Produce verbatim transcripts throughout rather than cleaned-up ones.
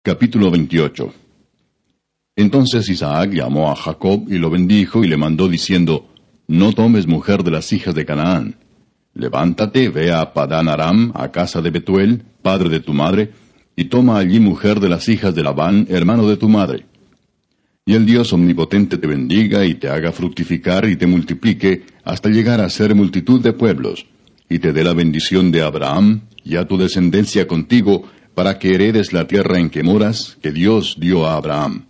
Capítulo veintiocho. Entonces Isaac llamó a Jacob y lo bendijo y le mandó diciendo, No tomes mujer de las hijas de Canaán. Levántate, ve a Padán Aram, a casa de Betuel, padre de tu madre, y toma allí mujer de las hijas de Labán, hermano de tu madre. Y el Dios omnipotente te bendiga y te haga fructificar y te multiplique hasta llegar a ser multitud de pueblos, y te dé la bendición de Abraham y a tu descendencia contigo, para que heredes la tierra en que moras, que Dios dio a Abraham.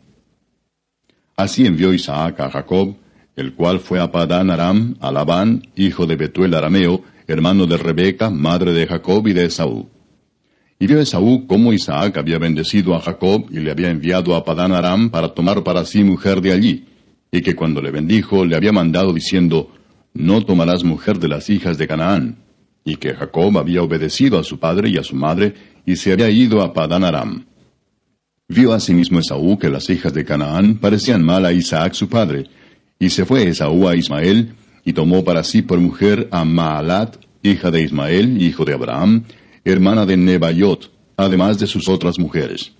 Así envió Isaac a Jacob, el cual fue a Padán Aram, a Labán, hijo de Betuel arameo, hermano de Rebeca, madre de Jacob y de Esaú. Y vio Esaú cómo Isaac había bendecido a Jacob y le había enviado a Padán Aram para tomar para sí mujer de allí, y que cuando le bendijo le había mandado diciendo, No tomarás mujer de las hijas de Canaán, y que Jacob había obedecido a su padre y a su madre, y se había ido a Padán Aram. Vio asimismo Esaú que las hijas de Canaán parecían mal a Isaac su padre, y se fue Esaú a Ismael, y tomó para sí por mujer a Maalat, hija de Ismael, hijo de Abraham, hermana de Nebaiot, además de sus otras mujeres.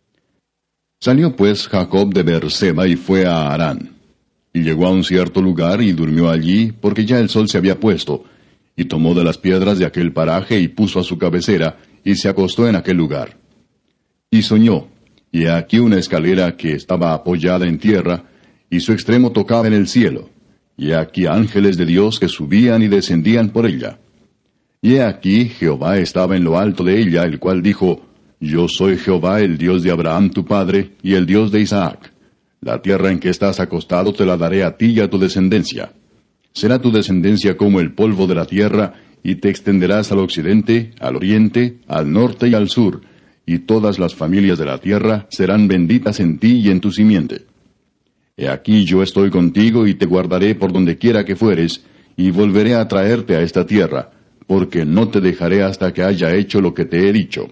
Salió pues Jacob de Beerseba y fue a Harán, y llegó a un cierto lugar y durmió allí, porque ya el sol se había puesto, y tomó de las piedras de aquel paraje y puso a su cabecera, y se acostó en aquel lugar. Y soñó, y he aquí una escalera que estaba apoyada en tierra, y su extremo tocaba en el cielo, y he aquí ángeles de Dios que subían y descendían por ella. Y he aquí Jehová estaba en lo alto de ella, el cual dijo, Yo soy Jehová, el Dios de Abraham tu padre, y el Dios de Isaac. La tierra en que estás acostado te la daré a ti y a tu descendencia. Será tu descendencia como el polvo de la tierra, y te extenderás al occidente, al oriente, al norte y al sur, y todas las familias de la tierra serán benditas en ti y en tu simiente. He aquí yo estoy contigo y te guardaré por donde quiera que fueres, y volveré a traerte a esta tierra, porque no te dejaré hasta que haya hecho lo que te he dicho.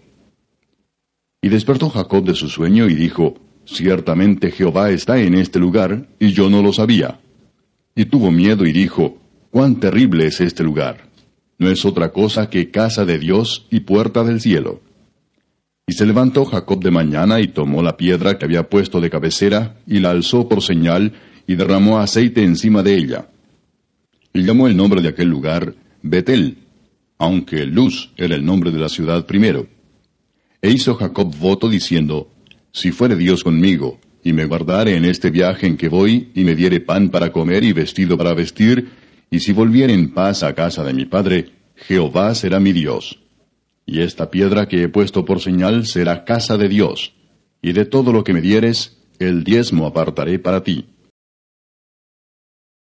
Y despertó Jacob de su sueño y dijo, Ciertamente Jehová está en este lugar, y yo no lo sabía. Y tuvo miedo y dijo, Cuán terrible es este lugar. No es otra cosa que casa de Dios y puerta del cielo. Y se levantó Jacob de mañana y tomó la piedra que había puesto de cabecera, y la alzó por señal, y derramó aceite encima de ella. Y llamó el nombre de aquel lugar Betel, aunque Luz era el nombre de la ciudad primero. E hizo Jacob voto diciendo, Si fuere Dios conmigo, y me guardare en este viaje en que voy, y me diere pan para comer y vestido para vestir, y si volviere en paz a casa de mi padre, Jehová será mi Dios. Y esta piedra que he puesto por señal será casa de Dios, y de todo lo que me dieres, el diezmo apartaré para ti.